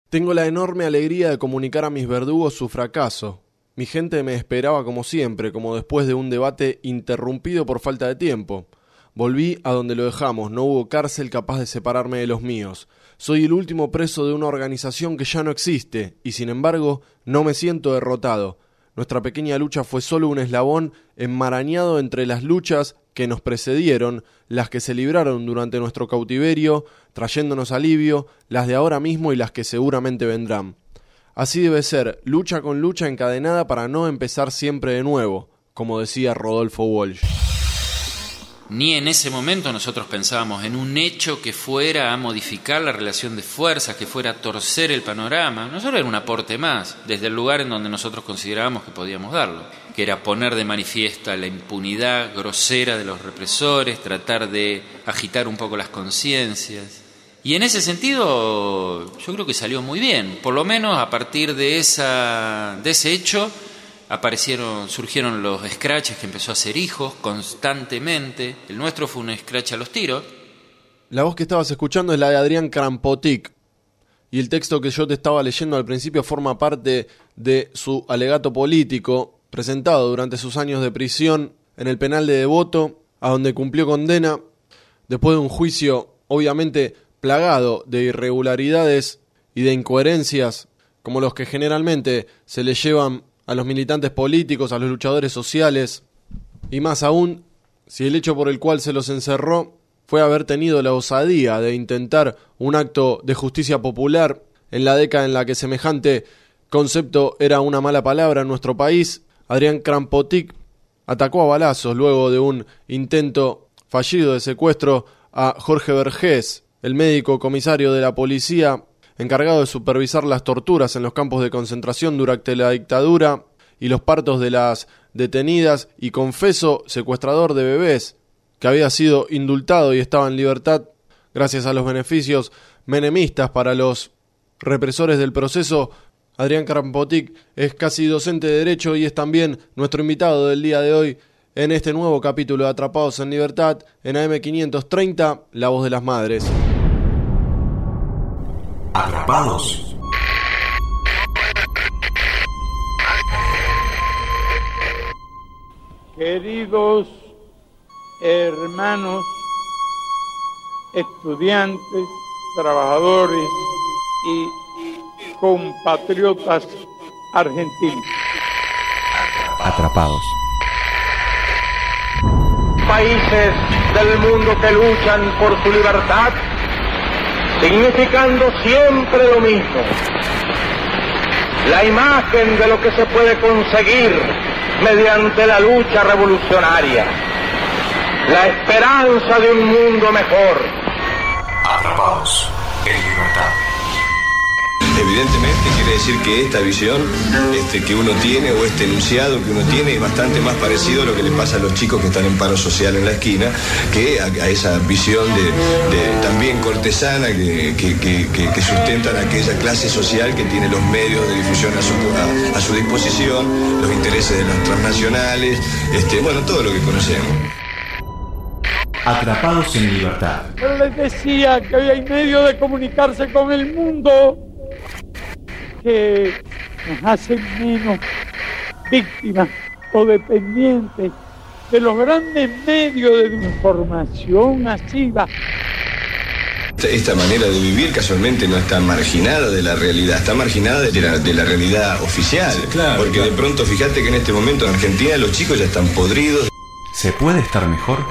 Tengo la enorme alegría de comunicar a mis verdugos su fracaso. Mi gente me esperaba como siempre, como después de un debate interrumpido por falta de tiempo. Volví a donde lo dejamos, no hubo cárcel capaz de separarme de los míos. Soy el último preso de una organización que ya no existe, y sin embargo, no me siento derrotado. Nuestra pequeña lucha fue solo un eslabón enmarañado entre las luchas que nos precedieron, las que se libraron durante nuestro cautiverio, trayéndonos alivio, las de ahora mismo y las que seguramente vendrán. Así debe ser, lucha con lucha encadenada para no empezar siempre de nuevo, como decía Rodolfo Walsh. Ni en ese momento nosotros pensábamos en un hecho que fuera a modificar la relación de fuerzas, que fuera a torcer el panorama. Nosotros era un aporte más, desde el lugar en donde nosotros considerábamos que podíamos darlo, que era poner de manifiesta la impunidad grosera de los represores, tratar de agitar un poco las conciencias. Y en ese sentido yo creo que salió muy bien, por lo menos a partir de ese hecho surgieron los scratches que empezó a hacer hijos constantemente. El nuestro fue un scratch a los tiros. La voz que estabas escuchando es la de Adrián Krampotik, y el texto que yo te estaba leyendo al principio forma parte de su alegato político presentado durante sus años de prisión en el penal de Devoto, a donde cumplió condena después de un juicio obviamente plagado de irregularidades y de incoherencias como los que generalmente se le llevan a los militantes políticos, a los luchadores sociales, y más aún si el hecho por el cual se los encerró fue haber tenido la osadía de intentar un acto de justicia popular en la década en la que semejante concepto era una mala palabra en nuestro país. Adrián Krampotik atacó a balazos luego de un intento fallido de secuestro a Jorge Vergés, el médico comisario de la policía encargado de supervisar las torturas en los campos de concentración durante la dictadura y los partos de las detenidas, y confeso secuestrador de bebés, que había sido indultado y estaba en libertad gracias a los beneficios menemistas para los represores del proceso. Adrián Krampotik es casi docente de Derecho y es también nuestro invitado del día de hoy en este nuevo capítulo de Atrapados en Libertad en AM530, La Voz de las Madres. Atrapados. Queridos hermanos, estudiantes, trabajadores y compatriotas argentinos. Atrapados. Países del mundo que luchan por su libertad, significando siempre lo mismo: la imagen de lo que se puede conseguir mediante la lucha revolucionaria, la esperanza de un mundo mejor. Atrapados en libertad. Evidentemente quiere decir que esta visión que uno tiene, o este enunciado que uno tiene, es bastante más parecido a lo que le pasa a los chicos que están en paro social en la esquina, que a esa visión de también cortesana que sustentan a aquella clase social que tiene los medios de difusión a su disposición, los intereses de las transnacionales, todo lo que conocemos. Atrapados en libertad. Yo les decía que hoy hay medio de comunicarse con el mundo que nos hacen menos víctimas o dependientes de los grandes medios de información masiva. Esta manera de vivir casualmente no está marginada de la realidad, está marginada de la realidad oficial. Sí, claro, porque claro. De pronto fíjate que en este momento en Argentina los chicos ya están podridos. ¿Se puede estar mejor?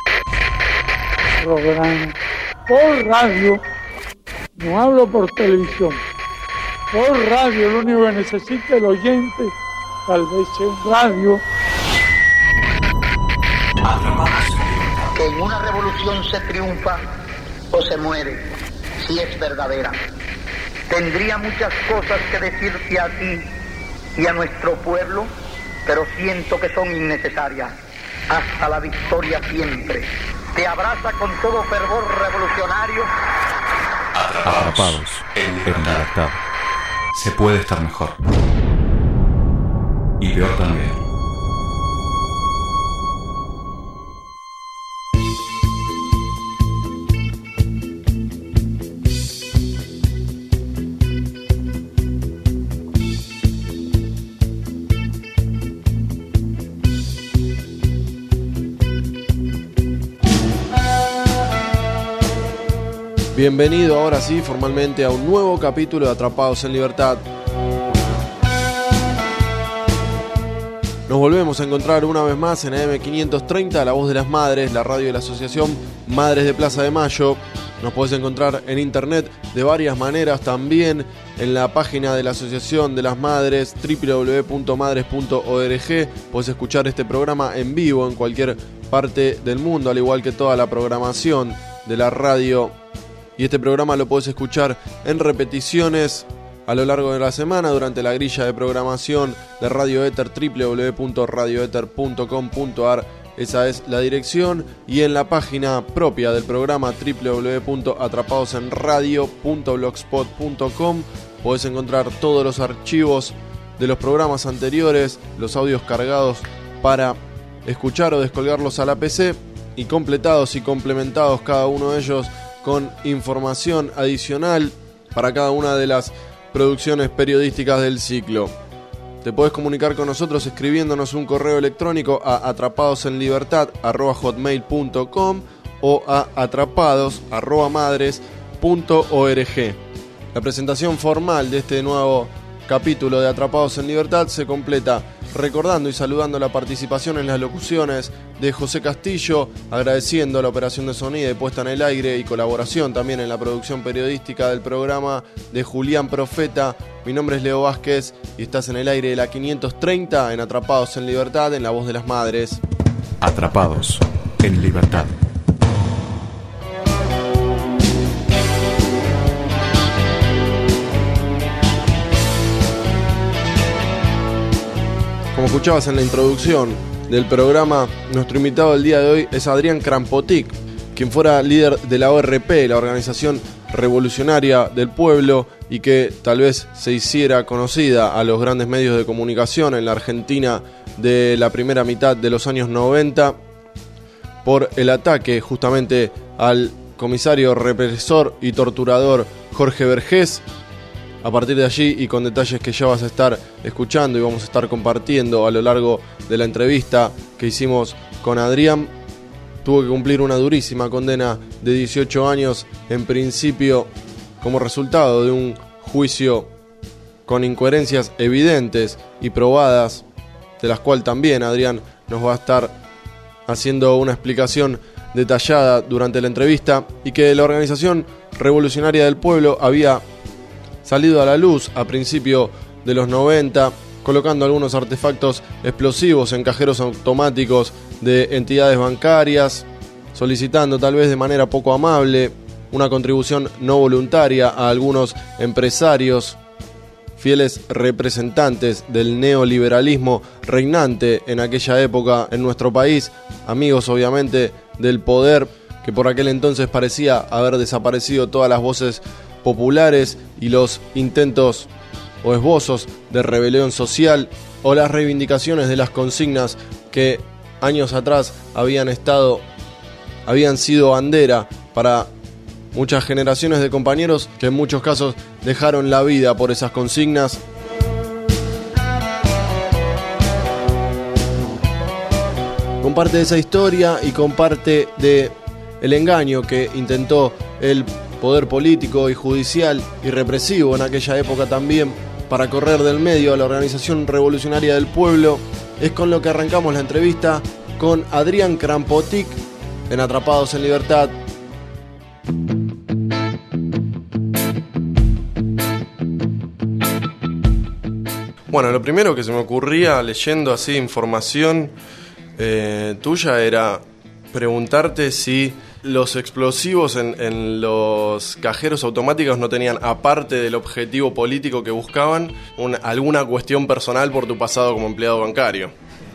Programa por radio, no hablo por televisión. Por radio, lo único que necesita el oyente, tal vez sea un radio. Que en una revolución se triunfa o se muere, si es verdadera. Tendría muchas cosas que decirte a ti y a nuestro pueblo, pero siento que son innecesarias. Hasta la victoria siempre. Te abraza con todo fervor revolucionario. Atrapados en libertad. Se puede estar mejor. Y peor también. Bienvenido ahora sí formalmente a un nuevo capítulo de Atrapados en Libertad. Nos volvemos a encontrar una vez más en AM530, La Voz de las Madres, la radio de la Asociación Madres de Plaza de Mayo. Nos podés encontrar en internet de varias maneras, también en la página de la Asociación de las Madres, www.madres.org. Podés escuchar este programa en vivo en cualquier parte del mundo, al igual que toda la programación de la radio. Y este programa lo podés escuchar en repeticiones a lo largo de la semana durante la grilla de programación de Radio Éter, www.radioeter.com.ar. Esa es la dirección, y en la página propia del programa www.atrapadosenradio.blogspot.com podés encontrar todos los archivos de los programas anteriores, los audios cargados para escuchar o descolgarlos a la PC, y completados y complementados cada uno de ellos con información adicional para cada una de las producciones periodísticas del ciclo. Te podés comunicar con nosotros escribiéndonos un correo electrónico a atrapadosenlibertad@hotmail.com o a atrapados@madres.org. La presentación formal de este nuevo capítulo de Atrapados en Libertad se completa recordando y saludando la participación en las locuciones de José Castillo, agradeciendo la operación de sonido y puesta en el aire y colaboración también en la producción periodística del programa de Julián Profeta. Mi nombre es Leo Vázquez y estás en el aire de la 530 en Atrapados en Libertad, en La Voz de las Madres. Atrapados en Libertad. Como escuchabas en la introducción del programa, nuestro invitado del día de hoy es Adrián Krampotik, quien fuera líder de la ORP, la Organización Revolucionaria del Pueblo, y que tal vez se hiciera conocida a los grandes medios de comunicación en la Argentina de la primera mitad de los años 90 por el ataque justamente al comisario represor y torturador Jorge Vergés. A partir de allí, y con detalles que ya vas a estar escuchando y vamos a estar compartiendo a lo largo de la entrevista que hicimos con Adrián, tuvo que cumplir una durísima condena de 18 años, en principio como resultado de un juicio con incoherencias evidentes y probadas, de las cuales también Adrián nos va a estar haciendo una explicación detallada durante la entrevista, y que la Organización Revolucionaria del Pueblo había salido a la luz a principios de los 90, colocando algunos artefactos explosivos en cajeros automáticos de entidades bancarias, solicitando tal vez de manera poco amable una contribución no voluntaria a algunos empresarios, fieles representantes del neoliberalismo reinante en aquella época en nuestro país, amigos obviamente del poder, que por aquel entonces parecía haber desaparecido todas las voces populares y los intentos o esbozos de rebelión social o las reivindicaciones de las consignas que años atrás habían sido bandera para muchas generaciones de compañeros que en muchos casos dejaron la vida por esas consignas. Comparte de esa historia y comparte de el engaño que intentó el poder político y judicial y represivo en aquella época también para correr del medio a la Organización Revolucionaria del Pueblo. Es con lo que arrancamos la entrevista con Adrián Krampotik en Atrapados en Libertad. Bueno, lo primero que se me ocurría leyendo así información tuya era preguntarte si los explosivos en los cajeros automáticos no tenían, aparte del objetivo político que buscaban, alguna cuestión personal por tu pasado como empleado bancario.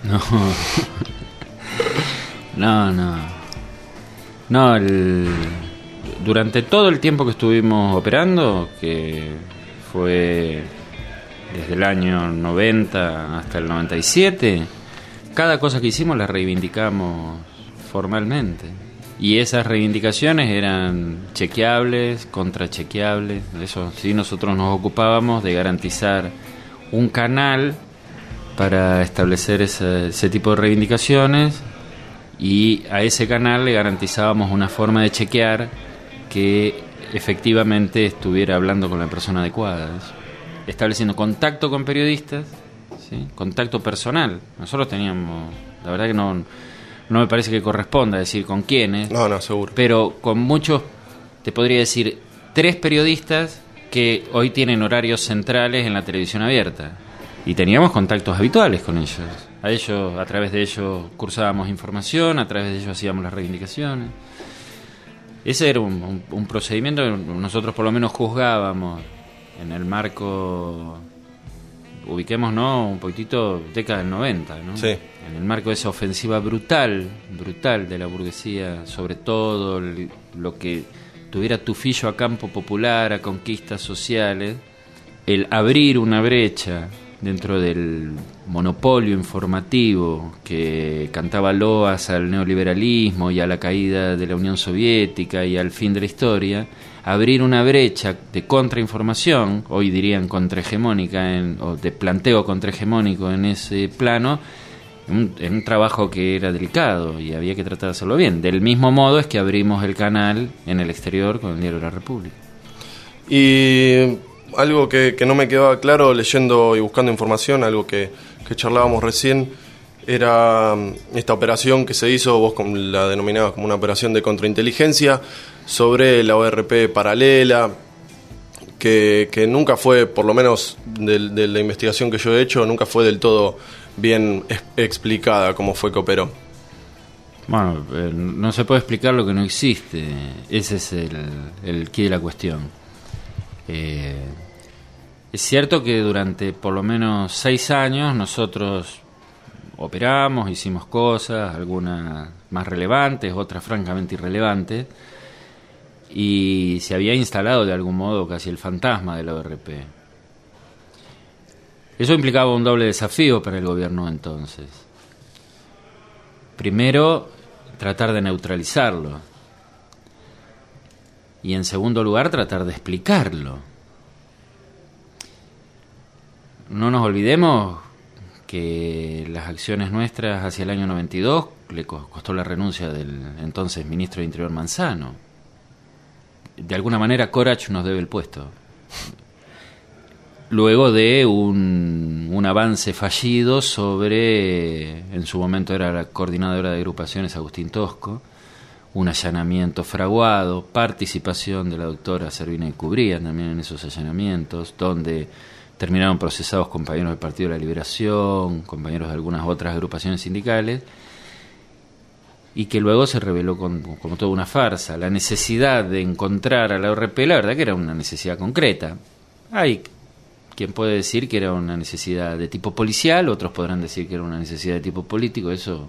No, durante todo el tiempo que estuvimos operando, que fue desde el año 90 hasta el 97, cada cosa que hicimos la reivindicamos formalmente. Y esas reivindicaciones eran chequeables, contrachequeables. Eso sí, nosotros nos ocupábamos de garantizar un canal para establecer ese tipo de reivindicaciones, y a ese canal le garantizábamos una forma de chequear que efectivamente estuviera hablando con la persona adecuada, estableciendo contacto con periodistas, ¿sí? Contacto personal. Nosotros teníamos, la verdad que no me parece que corresponda decir con quiénes. No, seguro. Pero con muchos, te podría decir, 3 periodistas que hoy tienen horarios centrales en la televisión abierta. Y teníamos contactos habituales con ellos. A través de ellos cursábamos información, a través de ellos hacíamos las reivindicaciones. Ese era un procedimiento que nosotros por lo menos juzgábamos en el marco, ubiquémonos un poquitito, década del 90, ¿no? Sí. En el marco de esa ofensiva brutal de la burguesía, sobre todo lo que tuviera tufillo a campo popular, a conquistas sociales, el abrir una brecha dentro del monopolio informativo que cantaba loas al neoliberalismo y a la caída de la Unión Soviética y al fin de la historia, abrir una brecha de contrainformación, hoy dirían contrahegemónica, o de planteo contrahegemónico en ese plano, en un trabajo que era delicado y había que tratar de hacerlo bien. Del mismo modo es que abrimos el canal en el exterior con el Diario de la República. Y algo que no me quedaba claro leyendo y buscando información, algo que charlábamos recién, era esta operación que se hizo, vos la denominabas como una operación de contrainteligencia, sobre la ORP paralela, que nunca fue, por lo menos de la investigación que yo he hecho, nunca fue del todo bien explicada cómo fue que operó. Bueno, no se puede explicar lo que no existe. Ese es el quid de la cuestión. Es cierto que durante por lo menos 6 años nosotros operamos, hicimos cosas, algunas más relevantes, otras francamente irrelevantes, y se había instalado de algún modo casi el fantasma de la ORP. Eso implicaba un doble desafío para el gobierno entonces. Primero, tratar de neutralizarlo, y en segundo lugar, tratar de explicarlo. No nos olvidemos que las acciones nuestras hacia el año 92 le costó la renuncia del entonces ministro de Interior Manzano. De alguna manera Corach nos debe el puesto. Luego de un avance fallido sobre, en su momento era la coordinadora de agrupaciones Agustín Tosco, un allanamiento fraguado, participación de la doctora Servina y Cubría también en esos allanamientos, donde terminaron procesados compañeros del Partido de la Liberación, compañeros de algunas otras agrupaciones sindicales, y que luego se reveló como toda una farsa. La necesidad de encontrar a la ORP, la verdad que era una necesidad concreta. Hay quien puede decir que era una necesidad de tipo policial, otros podrán decir que era una necesidad de tipo político, eso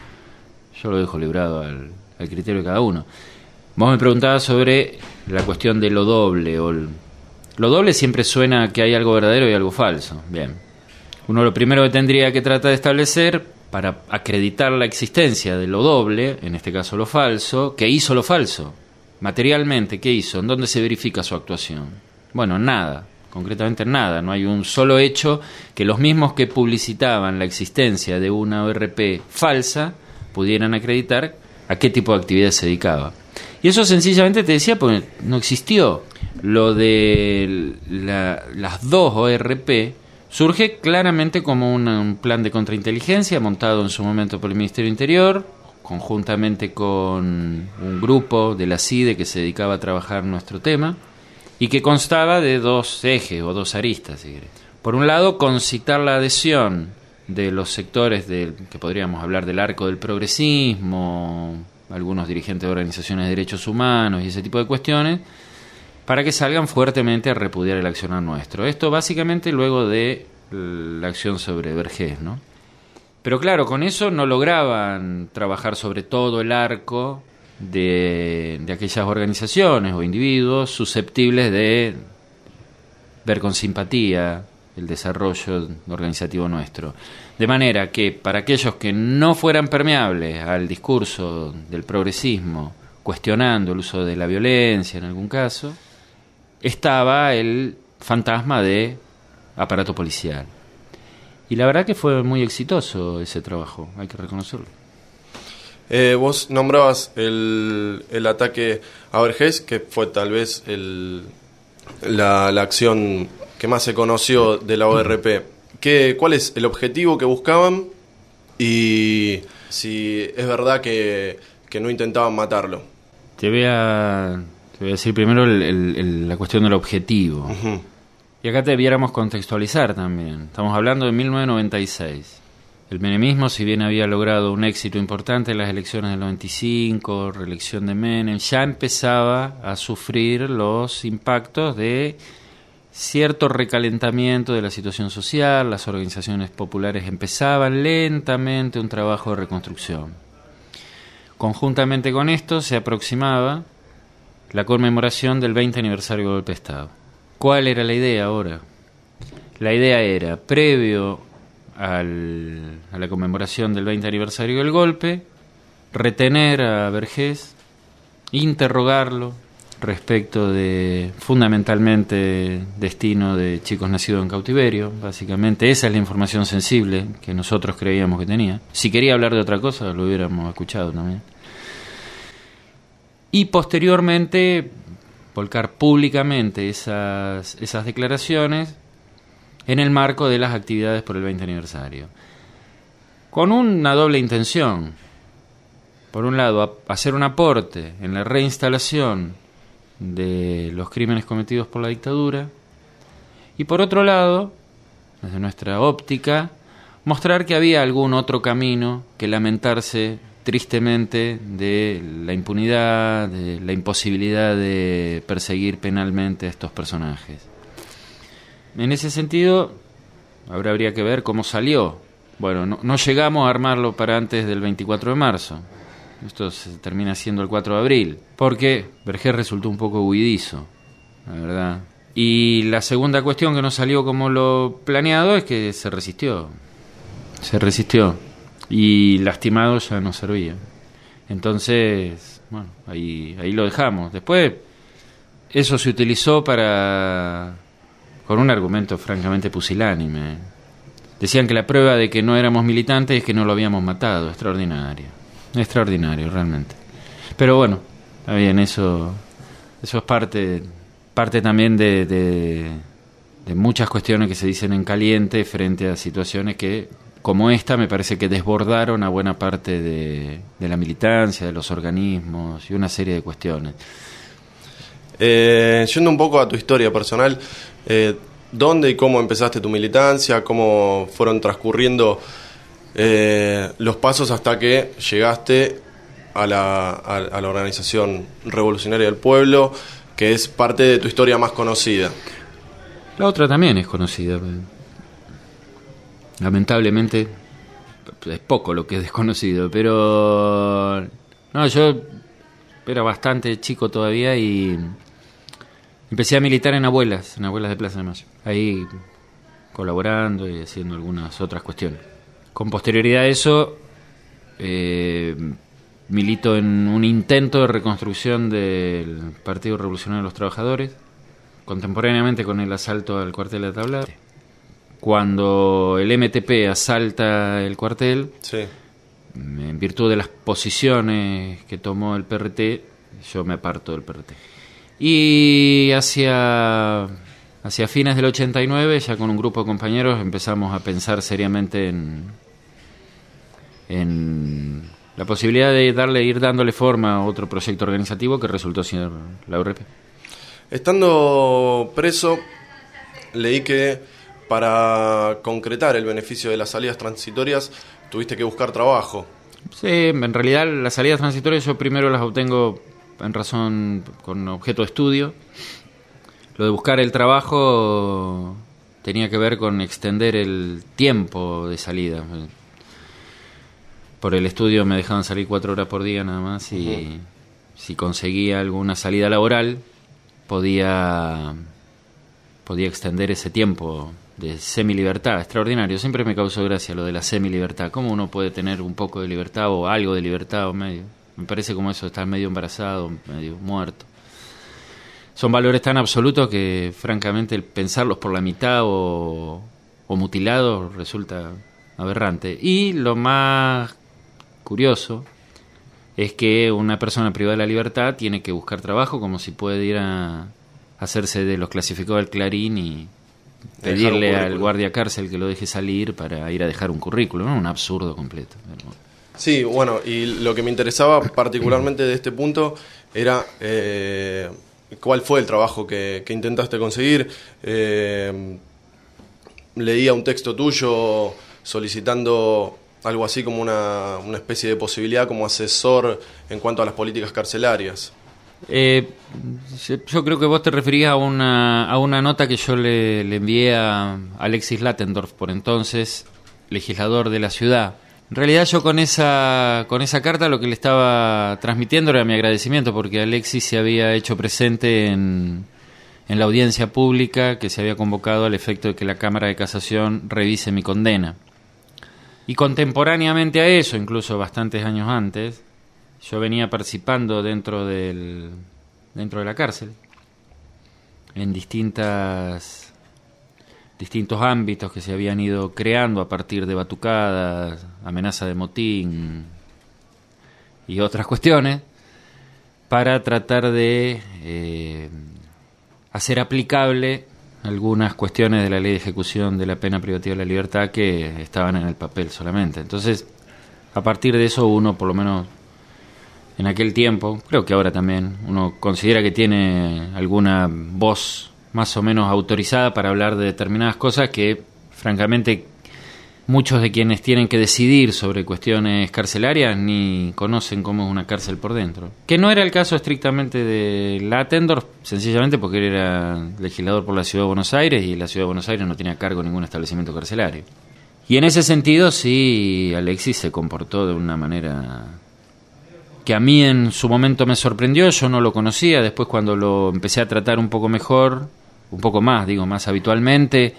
yo lo dejo librado al criterio de cada uno. Vos me preguntabas sobre la cuestión de lo doble, lo doble siempre suena a que hay algo verdadero y algo falso. Bien. Uno lo primero que tendría que tratar de establecer para acreditar la existencia de lo doble, en este caso lo falso, ¿qué hizo lo falso? Materialmente, ¿qué hizo? ¿En dónde se verifica su actuación? Bueno, nada, concretamente nada. No hay un solo hecho que los mismos que publicitaban la existencia de una ORP falsa pudieran acreditar a qué tipo de actividad se dedicaba. Y eso sencillamente te decía porque no existió. Lo de las 2 ORP surge claramente como un plan de contrainteligencia montado en su momento por el Ministerio del Interior, conjuntamente con un grupo de la CIDE que se dedicaba a trabajar nuestro tema, y que constaba de 2 ejes o 2 aristas, si querés. Por un lado, concitar la adhesión de los sectores que podríamos hablar del arco del progresismo, algunos dirigentes de organizaciones de derechos humanos y ese tipo de cuestiones, para que salgan fuertemente a repudiar el accionar nuestro. Esto básicamente luego de la acción sobre Vergés, ¿no? Pero claro, con eso no lograban trabajar sobre todo el arco de aquellas organizaciones o individuos susceptibles de ver con simpatía el desarrollo organizativo nuestro. De manera que para aquellos que no fueran permeables al discurso del progresismo, cuestionando el uso de la violencia en algún caso, estaba el fantasma de aparato policial. Y la verdad que fue muy exitoso ese trabajo, hay que reconocerlo. Vos nombrabas el ataque a Vergés, que fue tal vez la acción que más se conoció de la ORP. ¿Cuál es el objetivo que buscaban? Y si es verdad que no intentaban matarlo. Te voy a decir primero la cuestión del objetivo. Uh-huh. Y acá debiéramos contextualizar también. Estamos hablando de 1996. El menemismo, si bien había logrado un éxito importante en las elecciones del 95, reelección de Menem, ya empezaba a sufrir los impactos de cierto recalentamiento de la situación social. Las organizaciones populares empezaban lentamente un trabajo de reconstrucción. Conjuntamente con esto se aproximaba la conmemoración del 20 aniversario del golpe de Estado. ¿Cuál era la idea ahora? La idea era, previo a la conmemoración del 20 aniversario del golpe, retener a Vergés, interrogarlo respecto de, fundamentalmente, destino de chicos nacidos en cautiverio. Básicamente esa es la información sensible que nosotros creíamos que tenía. Si quería hablar de otra cosa, lo hubiéramos escuchado también. Y posteriormente volcar públicamente esas declaraciones en el marco de las actividades por el 20 aniversario, con una doble intención. Por un lado, hacer un aporte en la reinstalación de los crímenes cometidos por la dictadura, y por otro lado, desde nuestra óptica, mostrar que había algún otro camino que lamentarse tristemente de la impunidad, de la imposibilidad de perseguir penalmente a estos personajes. En ese sentido, ahora habría que ver cómo salió. Bueno, no llegamos a armarlo para antes del 24 de marzo. Esto se termina siendo el 4 de abril, porque Vergés resultó un poco huidizo, la verdad. Y la segunda cuestión que no salió como lo planeado es que se resistió. Y lastimado ya no servía. Entonces, bueno, ahí lo dejamos. Después, eso se utilizó con un argumento francamente pusilánime. Decían que la prueba de que no éramos militantes es que no lo habíamos matado. Extraordinario, realmente. Pero bueno, está bien, eso es parte también de muchas cuestiones que se dicen en caliente frente a situaciones que, como esta, me parece que desbordaron a buena parte de la militancia, de los organismos y una serie de cuestiones. Yendo un poco a tu historia personal, ¿dónde y cómo empezaste tu militancia? ¿Cómo fueron transcurriendo los pasos hasta que llegaste a la Organización Revolucionaria del Pueblo, que es parte de tu historia más conocida? La otra también es conocida. Lamentablemente es poco lo que es desconocido, pero no, yo era bastante chico todavía y empecé a militar en Abuelas de Plaza de Mayo, ahí colaborando y haciendo algunas otras cuestiones. Con posterioridad a eso, milito en un intento de reconstrucción del Partido Revolucionario de los Trabajadores, contemporáneamente con el asalto al cuartel de Tablada. Cuando el MTP asalta el cuartel, sí, en virtud de las posiciones que tomó el PRT, yo me aparto del PRT. Y hacia fines del 89, ya con un grupo de compañeros, empezamos a pensar seriamente en la posibilidad de ir dándole forma a otro proyecto organizativo que resultó ser la ORP. Estando preso, leí que para concretar el beneficio de las salidas transitorias tuviste que buscar trabajo. Sí, en realidad las salidas transitorias yo primero las obtengo en razón con objeto de estudio. Lo de buscar el trabajo tenía que ver con extender el tiempo de salida. Por el estudio me dejaban salir 4 horas por día nada más y si conseguía alguna salida laboral podía extender ese tiempo de semilibertad. Extraordinario, siempre me causó gracia lo de la semilibertad. ¿Cómo uno puede tener un poco de libertad o algo de libertad o medio? Me parece como eso, estar medio embarazado, medio muerto. Son valores tan absolutos que francamente el pensarlos por la mitad o mutilados resulta aberrante. Y lo más curioso es que una persona privada de la libertad tiene que buscar trabajo como si puede ir a hacerse de los clasificados del Clarín y pedirle al guardia cárcel que lo deje salir para ir a dejar un currículum, ¿no? Un absurdo completo. Sí, bueno, y lo que me interesaba particularmente de este punto era cuál fue el trabajo que intentaste conseguir. Leía un texto tuyo solicitando algo así como una especie de posibilidad como asesor en cuanto a las políticas carcelarias. Yo creo que vos te referías a una nota que yo le envié a Alexis Latendorf, por entonces legislador de la ciudad. En realidad yo con esa carta lo que le estaba transmitiendo era mi agradecimiento, porque Alexis se había hecho presente en la audiencia pública que se había convocado al efecto de que la Cámara de Casación revise mi condena. Y contemporáneamente a eso, incluso bastantes años antes, yo venía participando dentro de la cárcel en distintos ámbitos que se habían ido creando a partir de batucadas, amenaza de motín y otras cuestiones, para tratar de hacer aplicable algunas cuestiones de la ley de ejecución de la pena privativa de la libertad que estaban en el papel solamente. Entonces, a partir de eso uno, por lo menos en aquel tiempo, creo que ahora también, uno considera que tiene alguna voz más o menos autorizada para hablar de determinadas cosas que, francamente, muchos de quienes tienen que decidir sobre cuestiones carcelarias ni conocen cómo es una cárcel por dentro. Que no era el caso estrictamente de Latendorf, sencillamente porque él era legislador por la Ciudad de Buenos Aires y la Ciudad de Buenos Aires no tenía a cargo ningún establecimiento carcelario. Y en ese sentido, sí, Alexis se comportó de una manera que a mí en su momento me sorprendió. Yo no lo conocía. Después, cuando lo empecé a tratar un poco mejor, un poco más, más habitualmente,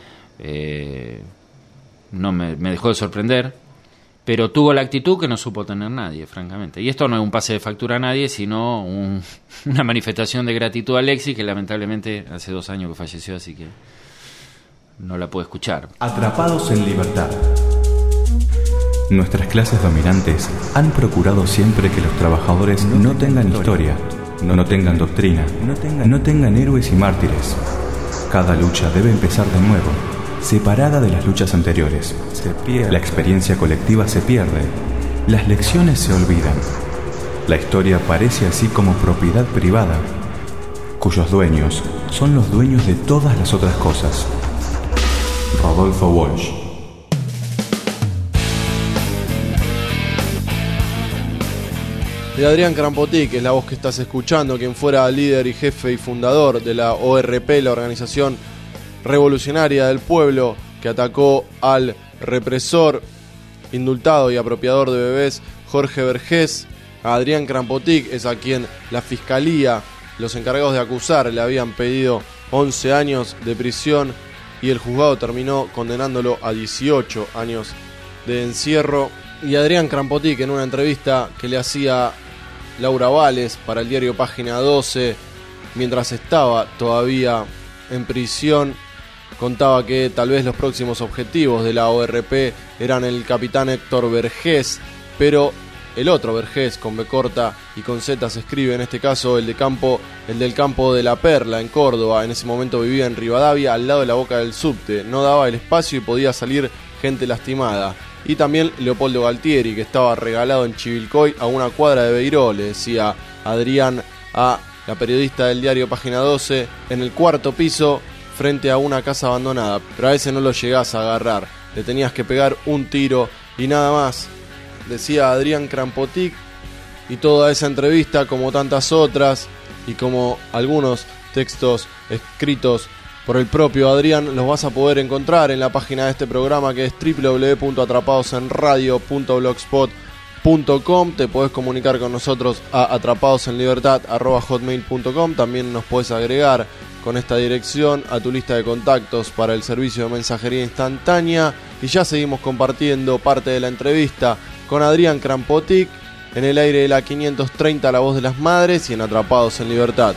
no me dejó de sorprender, pero tuvo la actitud que no supo tener nadie, francamente. Y esto no es un pase de factura a nadie, sino una manifestación de gratitud a Alexis, que lamentablemente hace 2 años que falleció, así que no la puedo escuchar. Atrapados en libertad. Nuestras clases dominantes han procurado siempre que los trabajadores no tengan historia, no tengan doctrina, no tengan héroes y mártires. Cada lucha debe empezar de nuevo, separada de las luchas anteriores. La experiencia colectiva se pierde, las lecciones se olvidan. La historia parece así como propiedad privada, cuyos dueños son los dueños de todas las otras cosas. Rodolfo Walsh. De Adrián Crampotic, que es la voz que estás escuchando, quien fuera líder y jefe y fundador de la ORP, la Organización Revolucionaria del Pueblo, que atacó al represor, indultado y apropiador de bebés Jorge Vergés. A Adrián Crampotic es a quien la Fiscalía, los encargados de acusar, le habían pedido 11 años de prisión y el juzgado terminó condenándolo a 18 años de encierro. Y Adrián Crampotic, en una entrevista que le hacía Laura Vales para el diario Página 12, mientras estaba todavía en prisión, contaba que tal vez los próximos objetivos de la ORP eran el capitán Héctor Vergés, pero el otro Vergés, con B corta y con Z se escribe, en este caso el del campo de La Perla, en Córdoba. En ese momento vivía en Rivadavia, al lado de la boca del subte. No daba el espacio y podía salir gente lastimada. Y también Leopoldo Galtieri, que estaba regalado en Chivilcoy a una cuadra de Beiró, le decía Adrián a la periodista del diario Página 12, en el 4º piso, frente a una casa abandonada. Pero a veces no lo llegás a agarrar, le tenías que pegar un tiro y nada más, decía Adrián Crampotic. Y toda esa entrevista, como tantas otras, y como algunos textos escritos por el propio Adrián, los vas a poder encontrar en la página de este programa, que es www.atrapadosenradio.blogspot.com. Te podés comunicar con nosotros a atrapadosenlibertad@hotmail.com. También nos podés agregar con esta dirección a tu lista de contactos para el servicio de mensajería instantánea. Y ya seguimos compartiendo parte de la entrevista con Adrián Crampotic en el aire de la 530, La Voz de las Madres, y en Atrapados en Libertad.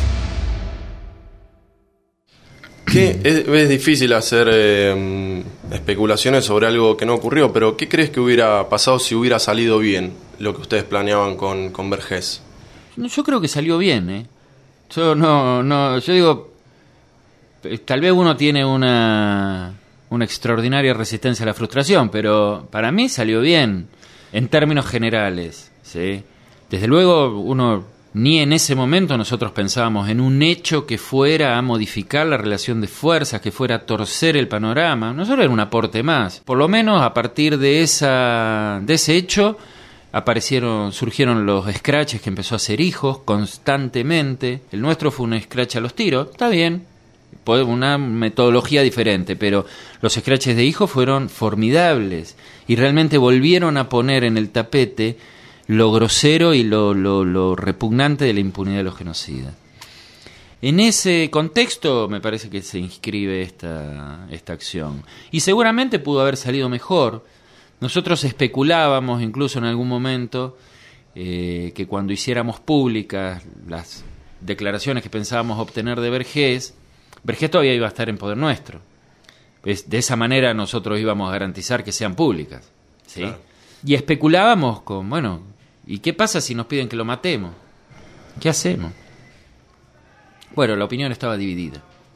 ¿Qué? Es difícil hacer especulaciones sobre algo que no ocurrió, pero ¿qué crees que hubiera pasado si hubiera salido bien lo que ustedes planeaban con Vergés? Yo creo que salió bien, ¿eh? Yo digo, tal vez uno tiene una extraordinaria resistencia a la frustración, pero para mí salió bien, en términos generales, ¿sí? Desde luego, ni en ese momento nosotros pensábamos en un hecho que fuera a modificar la relación de fuerzas, que fuera a torcer el panorama. Nosotros era un aporte más. Por lo menos a partir de ese hecho surgieron los scratches que empezó a hacer Hijos constantemente. El nuestro fue un scratch a los tiros, está bien, una metodología diferente, pero los scratches de Hijos fueron formidables y realmente volvieron a poner en el tapete lo grosero y lo repugnante de la impunidad de los genocidas. En ese contexto me parece que se inscribe esta acción. Y seguramente pudo haber salido mejor. Nosotros especulábamos incluso en algún momento que cuando hiciéramos públicas las declaraciones que pensábamos obtener de Vergés todavía iba a estar en poder nuestro. De esa manera nosotros íbamos a garantizar que sean públicas, ¿sí? Claro. Y especulábamos ¿y qué pasa si nos piden que lo matemos? ¿Qué hacemos? Bueno, la opinión estaba dividida.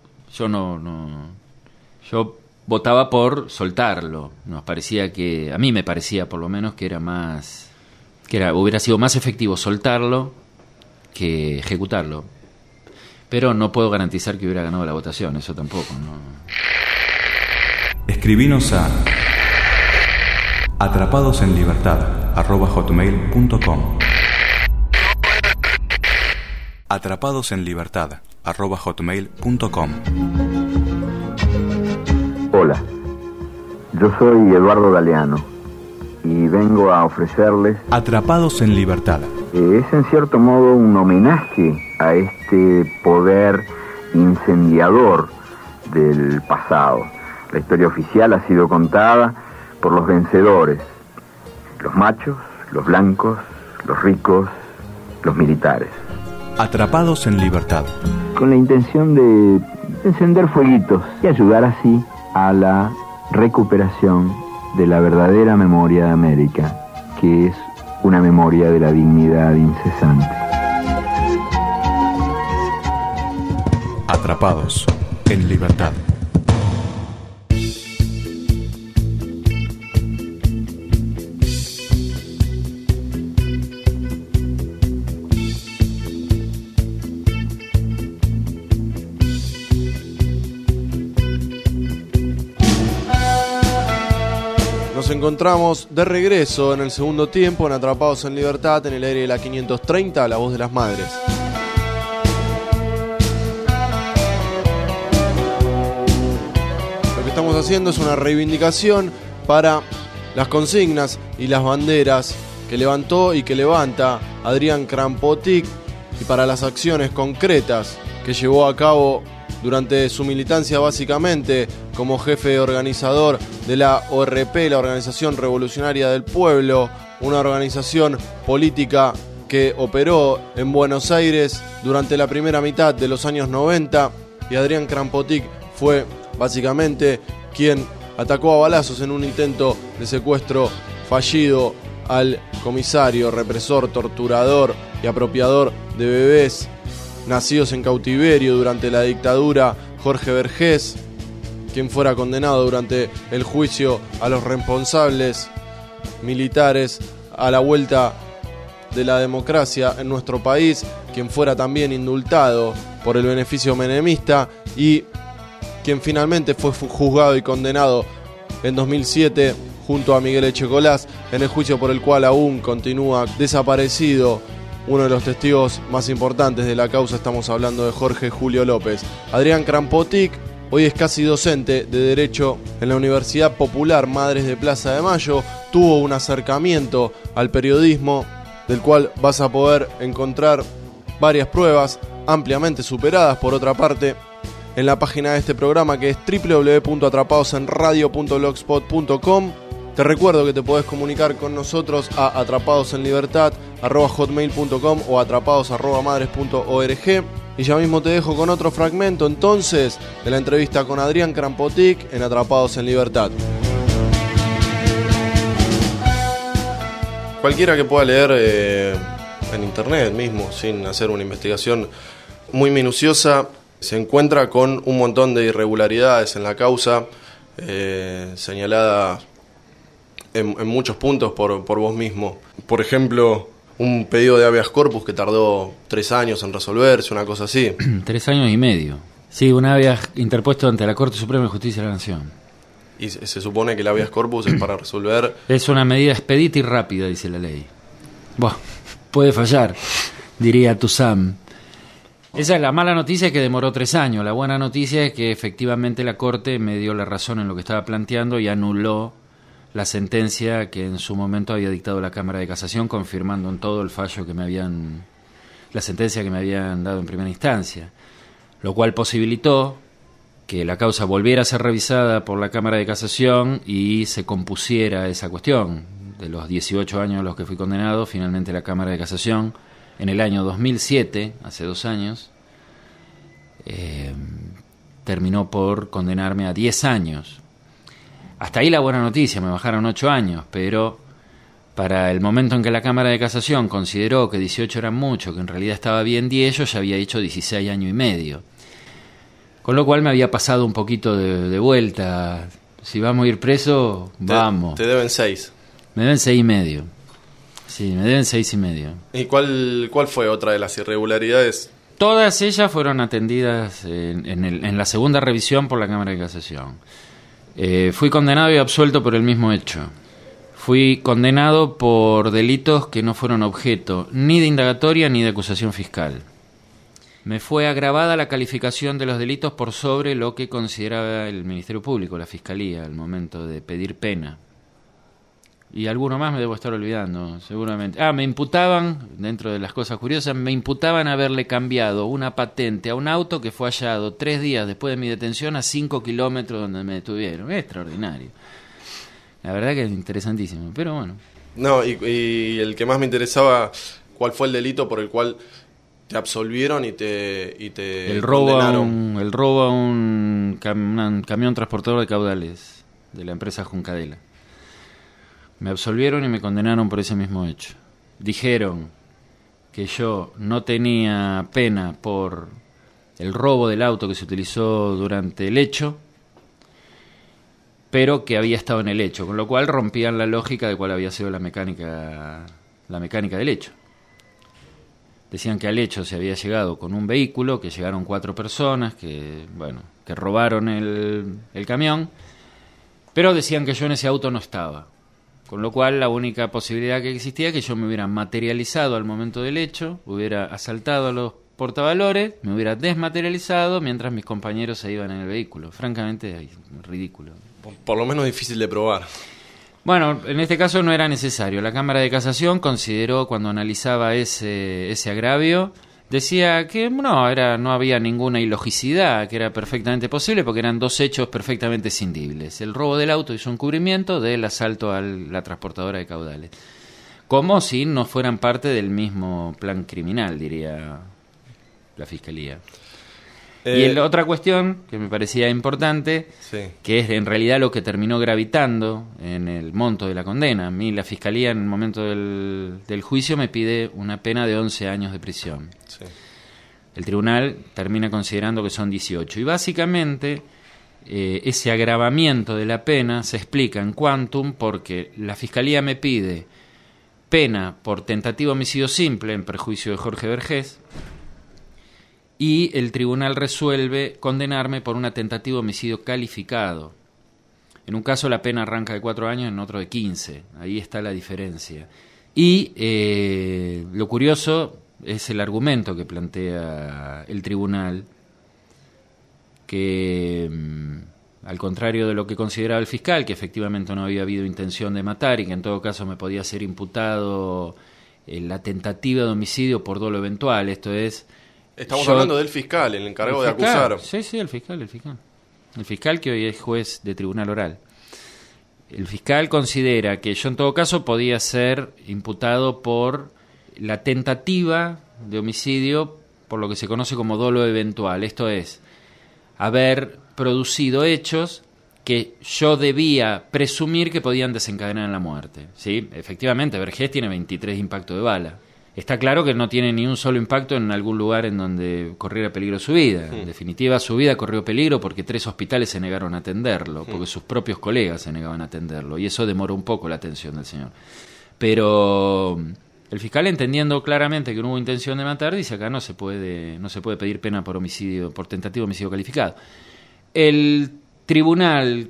Yo votaba por soltarlo. A mí me parecía por lo menos que hubiera sido más efectivo soltarlo que ejecutarlo. Pero no puedo garantizar que hubiera ganado la votación, eso tampoco, ¿no? Escribinos a atrapadosenlibertad@hotmail.com atrapadosenlibertad@hotmail.com. Hola, yo soy Eduardo Galeano y vengo a ofrecerles Atrapados en Libertad. Es en cierto modo un homenaje a este poder incendiador del pasado. La historia oficial ha sido contada por los vencedores, los machos, los blancos, los ricos, los militares. Atrapados en Libertad. Con la intención de encender fueguitos y ayudar así a la recuperación de la verdadera memoria de América, que es una memoria de la dignidad incesante. Atrapados en Libertad. Nos encontramos de regreso en el segundo tiempo en Atrapados en Libertad, en el aire de la 530, La Voz de las Madres. Lo que estamos haciendo es una reivindicación para las consignas y las banderas que levantó y que levanta Adrián Krampotik y para las acciones concretas que llevó a cabo durante su militancia, básicamente como jefe organizador de la ORP, la Organización Revolucionaria del Pueblo, una organización política que operó en Buenos Aires durante la primera mitad de los años 90, y Adrián Krampotik fue básicamente quien atacó a balazos en un intento de secuestro fallido al comisario, represor, torturador y apropiador de bebés nacidos en cautiverio durante la dictadura, Jorge Vergés, quien fuera condenado durante el juicio a los responsables militares a la vuelta de la democracia en nuestro país, quien fuera también indultado por el beneficio menemista y quien finalmente fue juzgado y condenado en 2007 junto a Miguel Echecolás en el juicio por el cual aún continúa desaparecido uno de los testigos más importantes de la causa. Estamos hablando de Jorge Julio López. Adrián Krampotik hoy es casi docente de Derecho en la Universidad Popular Madres de Plaza de Mayo. Tuvo un acercamiento al periodismo del cual vas a poder encontrar varias pruebas ampliamente superadas, por otra parte, en la página de este programa, que es www.atrapadosenradio.blogspot.com. Te recuerdo que te podés comunicar con nosotros a atrapadosenlibertad@hotmail.com o atrapados@madres.org. Y ya mismo te dejo con otro fragmento entonces de la entrevista con Adrián Krampotik en Atrapados en Libertad. Cualquiera que pueda leer en internet mismo, sin hacer una investigación muy minuciosa, se encuentra con un montón de irregularidades en la causa, señalada en muchos puntos por vos mismo. Por ejemplo, un pedido de habeas corpus que tardó 3 años en resolverse, una cosa así. 3 años y medio. Sí, un habeas interpuesto ante la Corte Suprema de Justicia de la Nación. Y se supone que el habeas corpus es para resolver... Es una medida expedita y rápida, dice la ley. Buah, puede fallar, diría Tuzam. Esa es la mala noticia, que demoró 3 años. La buena noticia es que efectivamente la Corte me dio la razón en lo que estaba planteando y anuló la sentencia que en su momento había dictado la Cámara de Casación, confirmando en todo el fallo que la sentencia que me habían dado en primera instancia, lo cual posibilitó que la causa volviera a ser revisada por la Cámara de Casación y se compusiera esa cuestión. De los 18 años a los que fui condenado, finalmente la Cámara de Casación, en el año 2007, hace 2 años, terminó por condenarme a 10 años. Hasta ahí la buena noticia, me bajaron 8 años, pero para el momento en que la Cámara de Casación consideró que 18 eran mucho, que en realidad estaba bien 10, yo ya había hecho 16 años y medio. Con lo cual me había pasado un poquito de vuelta. Si vamos a ir preso, vamos. Te deben 6. Me deben 6 y medio. Sí, me deben 6 y medio. ¿Y cuál fue otra de las irregularidades? Todas ellas fueron atendidas en la segunda revisión por la Cámara de Casación. Fui condenado y absuelto por el mismo hecho. Fui condenado por delitos que no fueron objeto ni de indagatoria ni de acusación fiscal. Me fue agravada la calificación de los delitos por sobre lo que consideraba el Ministerio Público, la Fiscalía, al momento de pedir pena. Y alguno más me debo estar olvidando, seguramente. Me imputaban, dentro de las cosas curiosas, me imputaban haberle cambiado una patente a un auto que fue hallado 3 días después de mi detención a 5 kilómetros donde me detuvieron. Extraordinario. La verdad que es interesantísimo, pero bueno. No, y el que más me interesaba, ¿cuál fue el delito por el cual te absolvieron y te el robo condenaron? El robo a un camión transportador de caudales de la empresa Juncadela. Me absolvieron y me condenaron por ese mismo hecho. Dijeron que yo no tenía pena por el robo del auto que se utilizó durante el hecho, pero que había estado en el hecho, con lo cual rompían la lógica de cuál había sido la mecánica del hecho. Decían que al hecho se había llegado con un vehículo, que llegaron 4 personas, que robaron el camión, pero decían que yo en ese auto no estaba. Con lo cual la única posibilidad que existía es que yo me hubiera materializado al momento del hecho, hubiera asaltado a los portavalores, me hubiera desmaterializado mientras mis compañeros se iban en el vehículo. Francamente, es ridículo. Por lo menos difícil de probar. Bueno, en este caso no era necesario. La Cámara de Casación consideró, cuando analizaba ese agravio, decía que no había ninguna ilogicidad, que era perfectamente posible porque eran 2 hechos perfectamente escindibles. El robo del auto hizo un cubrimiento del asalto a la transportadora de caudales. Como si no fueran parte del mismo plan criminal, diría la Fiscalía. Y la otra cuestión que me parecía importante, sí, que es en realidad lo que terminó gravitando en el monto de la condena. A mí la Fiscalía en el momento del juicio me pide una pena de 11 años de prisión. Sí. El tribunal termina considerando que son 18. Y básicamente ese agravamiento de la pena se explica en quantum porque la Fiscalía me pide pena por tentativa de homicidio simple en perjuicio de Jorge Vergés, y el tribunal resuelve condenarme por una tentativa de homicidio calificado. En un caso la pena arranca de 4 años, en otro de 15. Ahí está la diferencia. Y lo curioso es el argumento que plantea el tribunal, que al contrario de lo que consideraba el fiscal, que efectivamente no había habido intención de matar y que en todo caso me podía ser imputado la tentativa de homicidio por dolo eventual, esto es... Estamos hablando del fiscal, el encargado de acusar. Sí, el fiscal. El fiscal que hoy es juez de tribunal oral. El fiscal considera que yo en todo caso podía ser imputado por la tentativa de homicidio por lo que se conoce como dolo eventual, esto es, haber producido hechos que yo debía presumir que podían desencadenar la muerte. ¿Sí? Efectivamente, Vergés tiene 23 impactos de bala. Está claro que no tiene ni un solo impacto en algún lugar en donde corriera peligro su vida. En definitiva, su vida corrió peligro porque 3 hospitales se negaron a atenderlo, porque sus propios colegas se negaban a atenderlo, y eso demoró un poco la atención del señor. Pero el fiscal, entendiendo claramente que no hubo intención de matar, dice acá no se puede pedir pena por homicidio, por tentativa de homicidio calificado. El tribunal,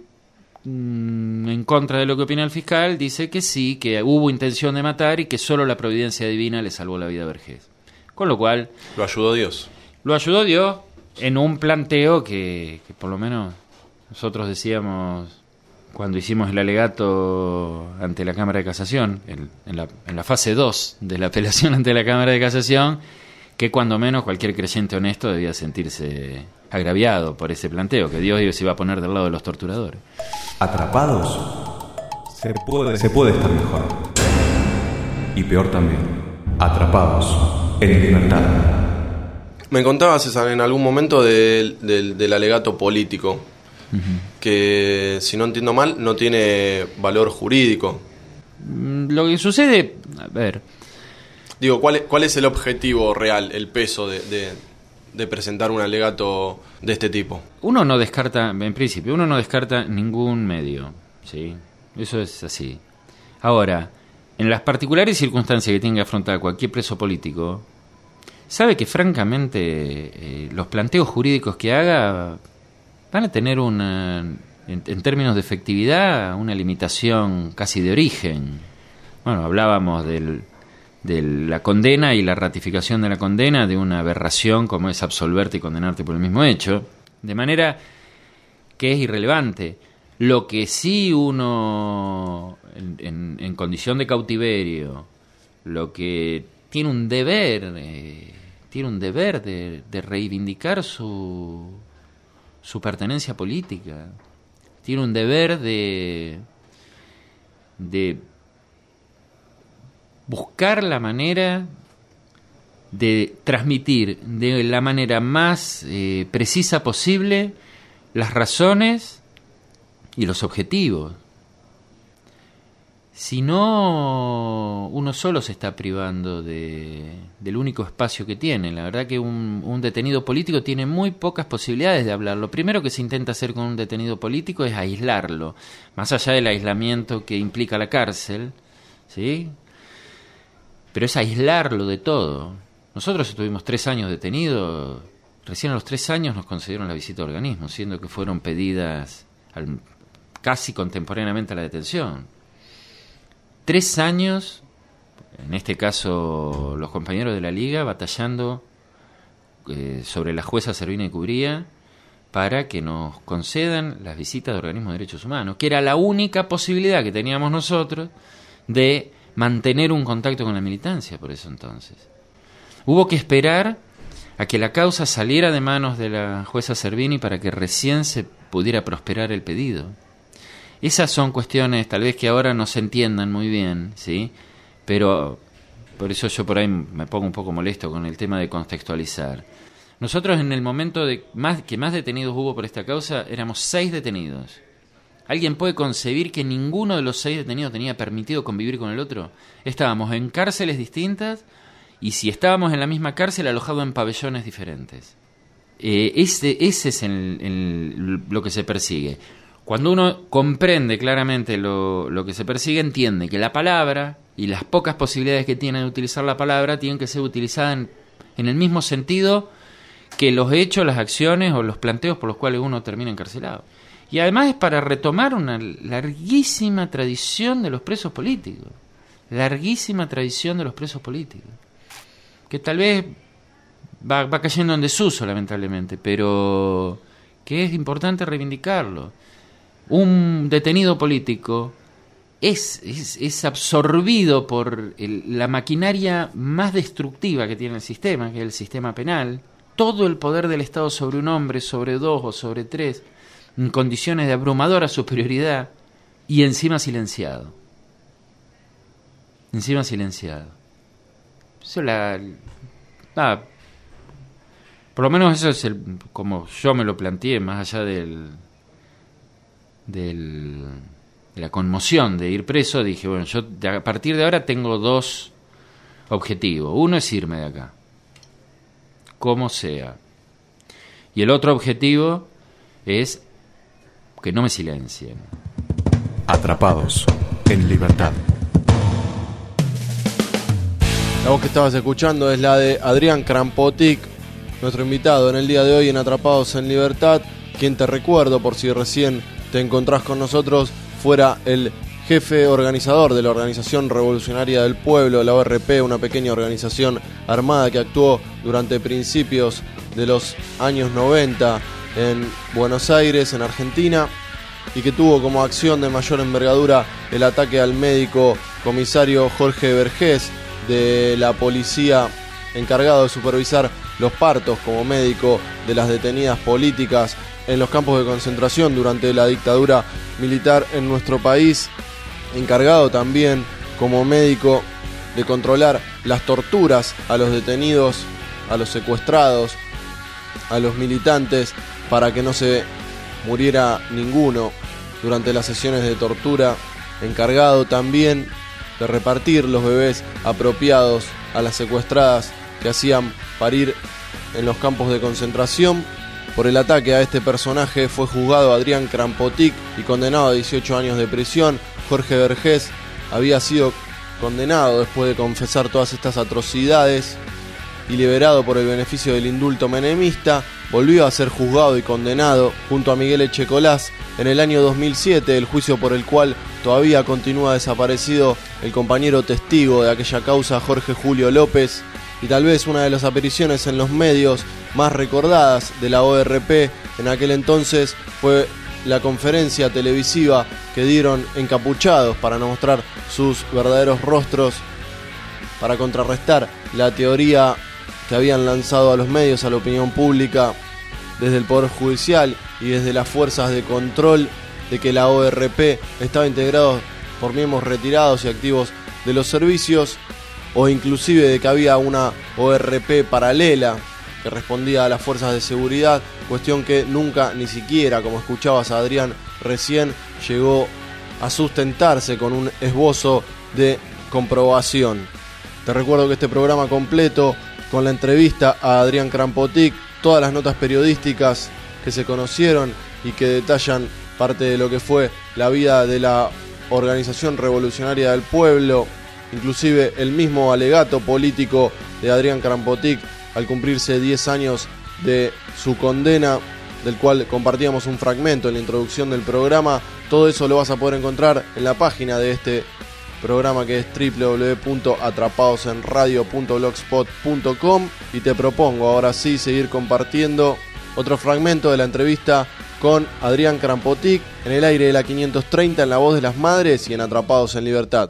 en contra de lo que opina el fiscal, dice que sí, que hubo intención de matar y que solo la providencia divina le salvó la vida a Vergés. Con lo cual... Lo ayudó Dios. Lo ayudó Dios en un planteo que por lo menos nosotros decíamos cuando hicimos el alegato ante la Cámara de Casación, en la fase 2 de la apelación ante la Cámara de Casación, que cuando menos cualquier creyente honesto debía sentirse agraviado por ese planteo, que Dios se iba a poner del lado de los torturadores. Atrapados, se puede estar mejor. Y peor también, atrapados en libertad. Me contabas, César, en algún momento del alegato político, que, si no entiendo mal, no tiene valor jurídico. Lo que sucede, a ver... Digo, ¿cuál es el objetivo real, el peso de presentar un alegato de este tipo? Uno no descarta, en principio, uno no descarta ningún medio, ¿sí? Eso es así. Ahora, en las particulares circunstancias que tiene que afrontar cualquier preso político, sabe que francamente los planteos jurídicos que haga van a tener en términos de efectividad, una limitación casi de origen. Bueno, hablábamos de la condena y la ratificación de la condena, de una aberración como es absolverte y condenarte por el mismo hecho, de manera que es irrelevante. Lo que sí uno, en condición de cautiverio, lo que tiene un deber de reivindicar su pertenencia política, tiene un deber de buscar la manera de transmitir de la manera más precisa posible las razones y los objetivos. Si no, uno solo se está privando del único espacio que tiene. La verdad que un detenido político tiene muy pocas posibilidades de hablar. Lo primero que se intenta hacer con un detenido político es aislarlo, más allá del aislamiento que implica la cárcel, ¿sí? Pero es aislarlo de todo. Nosotros estuvimos 3 años detenidos. Recién a los 3 años nos concedieron la visita de organismo, siendo que fueron pedidas casi contemporáneamente a la detención. 3 años, en este caso los compañeros de la Liga, batallando sobre la jueza Servina y Cubría para que nos concedan las visitas de organismos de derechos humanos, que era la única posibilidad que teníamos nosotros de mantener un contacto con la militancia por eso entonces. Hubo que esperar a que la causa saliera de manos de la jueza Servini para que recién se pudiera prosperar el pedido. Esas son cuestiones tal vez que ahora no se entiendan muy bien, ¿sí? Pero por eso yo por ahí me pongo un poco molesto con el tema de contextualizar. Nosotros en el momento que más detenidos hubo por esta causa, éramos 6 detenidos. ¿Alguien puede concebir que ninguno de los 6 detenidos tenía permitido convivir con el otro? Estábamos en cárceles distintas y si estábamos en la misma cárcel, alojados en pabellones diferentes. Ese es lo que se persigue. Cuando uno comprende claramente lo que se persigue, entiende que la palabra y las pocas posibilidades que tiene de utilizar la palabra tienen que ser utilizadas en el mismo sentido que los hechos, las acciones o los planteos por los cuales uno termina encarcelado. Y además es para retomar una larguísima tradición de los presos políticos. Larguísima tradición de los presos políticos. Que tal vez va cayendo en desuso, lamentablemente, pero que es importante reivindicarlo. Un detenido político es absorbido por la maquinaria más destructiva que tiene el sistema, que es el sistema penal. Todo el poder del Estado sobre un hombre, sobre 2 o sobre 3, en condiciones de abrumadora superioridad, y encima silenciado. Encima silenciado. Eso Por lo menos eso es como yo me lo planteé, más allá de la conmoción de ir preso. Dije, bueno, yo a partir de ahora tengo 2 objetivos. Uno es irme de acá, como sea. Y el otro objetivo es que no me silencien. Atrapados en libertad. La voz que estabas escuchando es la de Adrián Krampotik, nuestro invitado en el día de hoy en Atrapados en Libertad, quien te recuerdo, por si recién te encontrás con nosotros, fuera el jefe organizador de la Organización Revolucionaria del Pueblo, la ORP, una pequeña organización armada que actuó durante principios de los años 90 en Buenos Aires, en Argentina, y que tuvo como acción de mayor envergadura el ataque al médico comisario Jorge Vergés de la policía, encargado de supervisar los partos como médico de las detenidas políticas en los campos de concentración durante la dictadura militar en nuestro país, encargado también como médico de controlar las torturas a los detenidos, a los secuestrados, a los militantes, para que no se muriera ninguno durante las sesiones de tortura, encargado también de repartir los bebés apropiados a las secuestradas que hacían parir en los campos de concentración. Por el ataque a este personaje fue juzgado Adrián Krampotik y condenado a 18 años de prisión. Jorge Vergés había sido condenado después de confesar todas estas atrocidades y liberado por el beneficio del indulto menemista. Volvió a ser juzgado y condenado junto a Miguel Echecolás en el año 2007, el juicio por el cual todavía continúa desaparecido el compañero testigo de aquella causa, Jorge Julio López, y tal vez una de las apariciones en los medios más recordadas de la ORP en aquel entonces fue la conferencia televisiva que dieron encapuchados para no mostrar sus verdaderos rostros, para contrarrestar la teoría que habían lanzado a los medios, a la opinión pública, desde el Poder Judicial y desde las fuerzas de control, de que la ORP estaba integrada por miembros retirados y activos de los servicios, o inclusive de que había una ORP paralela que respondía a las fuerzas de seguridad, cuestión que nunca, ni siquiera, como escuchabas a Adrián recién, llegó a sustentarse con un esbozo de comprobación. Te recuerdo que este programa completo, con la entrevista a Adrián Krampotik, todas las notas periodísticas que se conocieron y que detallan parte de lo que fue la vida de la Organización Revolucionaria del Pueblo, inclusive el mismo alegato político de Adrián Krampotik al cumplirse 10 años de su condena, del cual compartíamos un fragmento en la introducción del programa. Todo eso lo vas a poder encontrar en la página de este programa, que es www.atrapadosenradio.blogspot.com, y te propongo ahora sí seguir compartiendo otro fragmento de la entrevista con Adrián Krampotik en el aire de la 530, en La Voz de las Madres y en Atrapados en Libertad.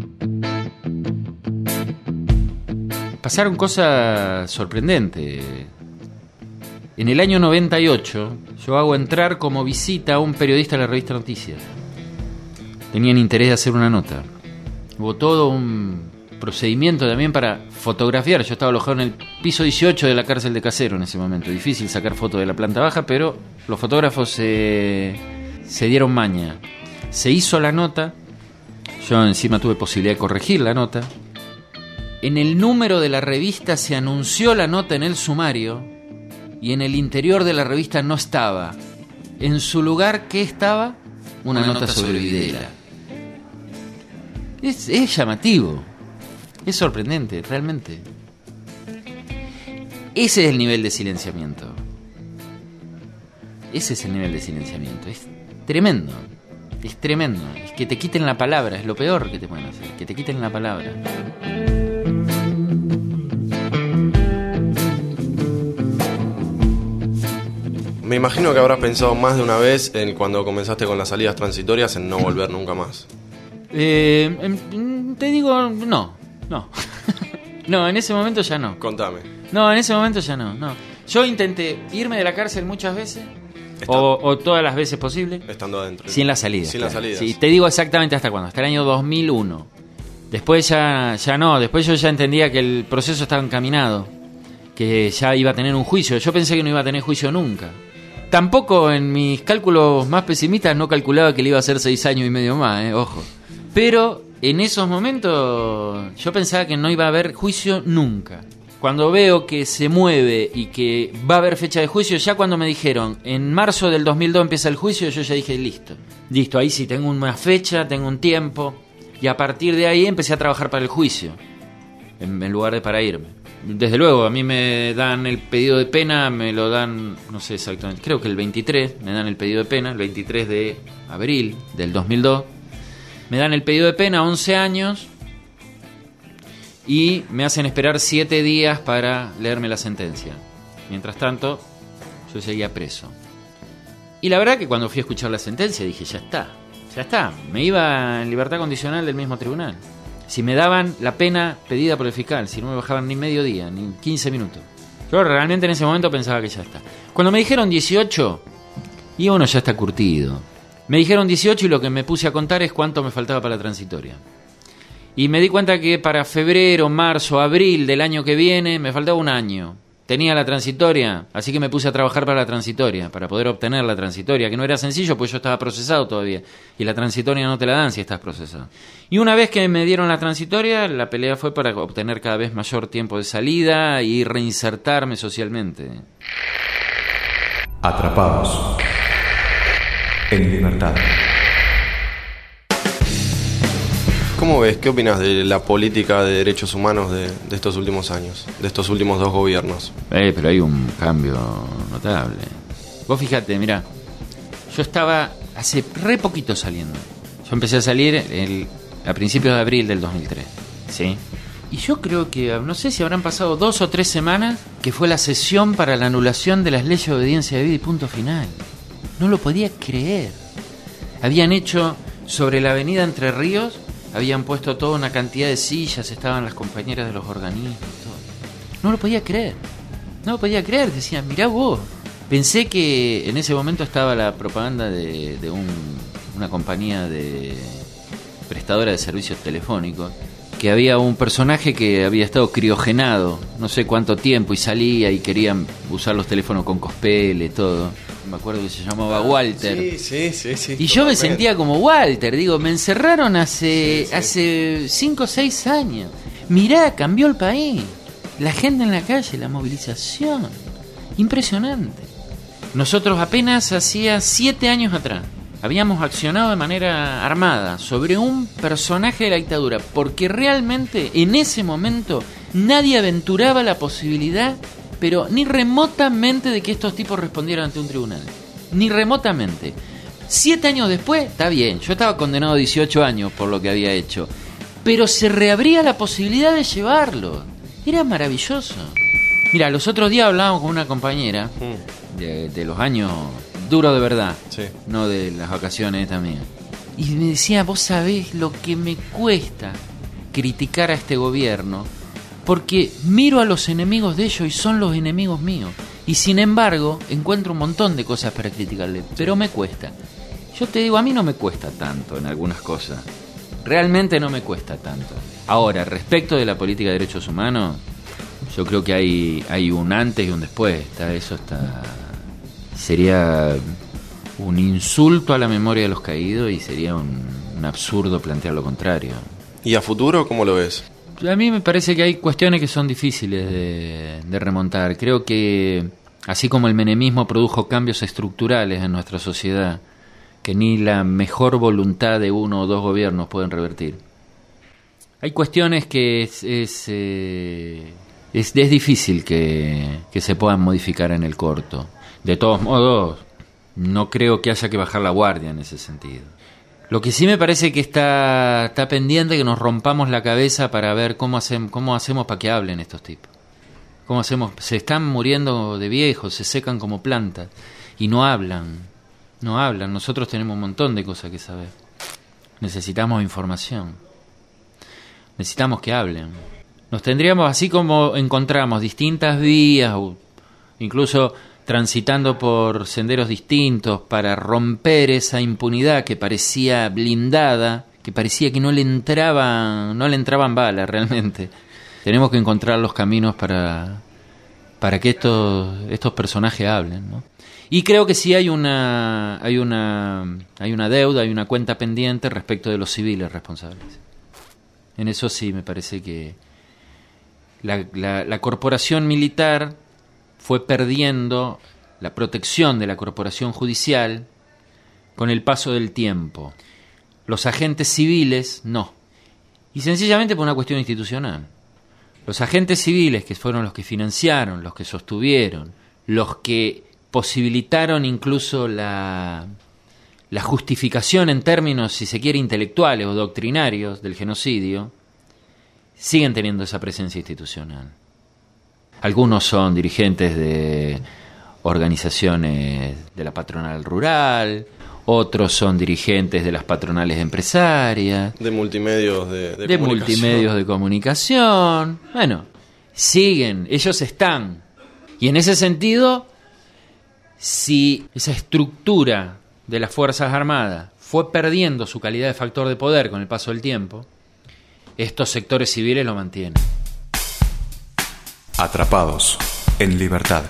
Pasaron cosas sorprendentes. En el año 98 yo hago entrar como visita a un periodista de la revista Noticias. Tenían interés de hacer una nota. Hubo todo un procedimiento también para fotografiar. Yo estaba alojado en el piso 18 de la cárcel de Casero en ese momento. Difícil sacar fotos de la planta baja, pero los fotógrafos se dieron maña. Se hizo la nota. Yo encima tuve posibilidad de corregir la nota. En el número de la revista se anunció la nota en el sumario y en el interior de la revista no estaba. En su lugar, ¿qué estaba? Una nota sobre Videla. Es llamativo, es sorprendente, realmente. Ese es el nivel de silenciamiento. Ese es el nivel de silenciamiento. Es tremendo, es tremendo. Es que te quiten la palabra, es lo peor que te pueden hacer, que te quiten la palabra. Me imagino que habrás pensado más de una vez cuando comenzaste con las salidas transitorias en no volver nunca más. Te digo, no. No, en ese momento ya no. Contame. No, en ese momento ya no. Yo intenté irme de la cárcel muchas veces, o todas las veces posible. Estando adentro. Sin las salidas. Sin las salidas. Sí, te digo exactamente hasta cuándo. Hasta el año 2001. Después ya no. Después yo ya entendía que el proceso estaba encaminado. que ya iba a tener un juicio. Yo pensé que no iba a tener juicio nunca. Tampoco en mis cálculos más pesimistas no calculaba que le iba a hacer 6 años y medio más, ojo. Pero en esos momentos yo pensaba que no iba a haber juicio nunca. Cuando veo que se mueve y que va a haber fecha de juicio, ya cuando me dijeron en marzo del 2002 empieza el juicio, yo ya dije listo, ahí sí tengo una fecha, tengo un tiempo. Y a partir de ahí empecé a trabajar para el juicio, en lugar de para irme. Desde luego, a mí me dan el pedido de pena, me lo dan, no sé exactamente, creo que el 23, me dan el pedido de pena, el 23 de abril del 2002. Me dan el pedido de pena, 11 años, y me hacen esperar 7 días para leerme la sentencia. Mientras tanto, yo seguía preso. Y la verdad que cuando fui a escuchar la sentencia dije, ya está, me iba en libertad condicional del mismo tribunal. Si me daban la pena pedida por el fiscal, si no me bajaban ni medio día, ni 15 minutos. Yo realmente en ese momento pensaba que ya está. Cuando me dijeron 18, y uno ya está curtido. Me dijeron 18 y lo que me puse a contar es cuánto me faltaba para la transitoria. Y me di cuenta que para febrero, marzo, abril del año que viene me faltaba un año. Tenía la transitoria, así que me puse a trabajar para la transitoria, para poder obtener la transitoria, que no era sencillo, pues yo estaba procesado todavía. Y la transitoria no te la dan si estás procesado. Y una vez que me dieron la transitoria, la pelea fue para obtener cada vez mayor tiempo de salida y reinsertarme socialmente. Atrapados en libertad. ¿Cómo ves? ¿Qué opinas de la política de derechos humanos de estos últimos años, de estos últimos 2 gobiernos? Pero hay un cambio notable. Vos fíjate, mirá, yo estaba hace re poquito saliendo. Yo empecé a salir a principios de abril del 2003, ¿sí? Y yo creo que, no sé si habrán pasado 2 o 3 semanas, que fue la sesión para la anulación de las leyes de obediencia debida y punto final. No lo podía creer. Habían hecho sobre la avenida Entre Ríos, habían puesto toda una cantidad de sillas, estaban las compañeras de los organismos, todo. No lo podía creer, decían, mirá vos. Pensé que en ese momento estaba la propaganda de una compañía de prestadora de servicios telefónicos, que había un personaje que había estado criogenado no sé cuánto tiempo y salía y querían usar los teléfonos con cospele, todo. Me acuerdo que se llamaba Walter. Sí. Y yo me sentía como Walter, digo, me encerraron hace 5 o 6 años. Mirá, cambió el país. La gente en la calle, la movilización. Impresionante. Nosotros apenas hacía 7 años atrás habíamos accionado de manera armada sobre un personaje de la dictadura, porque realmente en ese momento nadie aventuraba la posibilidad, pero ni remotamente, de que estos tipos respondieran ante un tribunal. Ni remotamente. 7 años después, está bien, yo estaba condenado a 18 años por lo que había hecho, pero se reabría la posibilidad de llevarlo. Era maravilloso. Mira, los otros días hablábamos con una compañera de los años duros de verdad, no de las vacaciones también. Y me decía, vos sabés lo que me cuesta criticar a este gobierno, porque miro a los enemigos de ellos y son los enemigos míos. Y sin embargo, encuentro un montón de cosas para criticarle, pero me cuesta. Yo te digo, a mí no me cuesta tanto en algunas cosas. Realmente no me cuesta tanto. Ahora, respecto de la política de derechos humanos, yo creo que hay un antes y un después. Sería un insulto a la memoria de los caídos y sería un absurdo plantear lo contrario. ¿Y a futuro cómo lo ves? A mí me parece que hay cuestiones que son difíciles de remontar. Creo que así como el menemismo produjo cambios estructurales en nuestra sociedad que ni la mejor voluntad de 1 o 2 gobiernos pueden revertir, hay cuestiones que es difícil que se puedan modificar en el corto. De todos modos, no creo que haya que bajar la guardia en ese sentido. Lo que sí me parece que está pendiente que nos rompamos la cabeza para ver cómo hacemos para que hablen estos tipos. ¿Cómo hacemos? Se están muriendo de viejos, se secan como plantas y no hablan. Nosotros tenemos un montón de cosas que saber. Necesitamos información. Necesitamos que hablen. Nos tendríamos, así como encontramos distintas vías, o incluso transitando por senderos distintos para romper esa impunidad que parecía blindada, que parecía que no le entraban balas realmente. Tenemos que encontrar los caminos para para que estos personajes hablen, ¿no? Y creo que sí hay una deuda, hay una cuenta pendiente respecto de los civiles responsables. En eso sí me parece que la corporación militar fue perdiendo la protección de la corporación judicial con el paso del tiempo. Los agentes civiles no. Y sencillamente por una cuestión institucional. Los agentes civiles, que fueron los que financiaron, los que sostuvieron, los que posibilitaron incluso la justificación en términos, si se quiere, intelectuales o doctrinarios del genocidio, siguen teniendo esa presencia institucional. Algunos son dirigentes de organizaciones de la patronal rural, otros son dirigentes de las patronales empresarias, de multimedios de multimedios de comunicación. Bueno, siguen, ellos están. Y en ese sentido, si esa estructura de las Fuerzas Armadas fue perdiendo su calidad de factor de poder con el paso del tiempo, estos sectores civiles lo mantienen. Atrapados en libertad.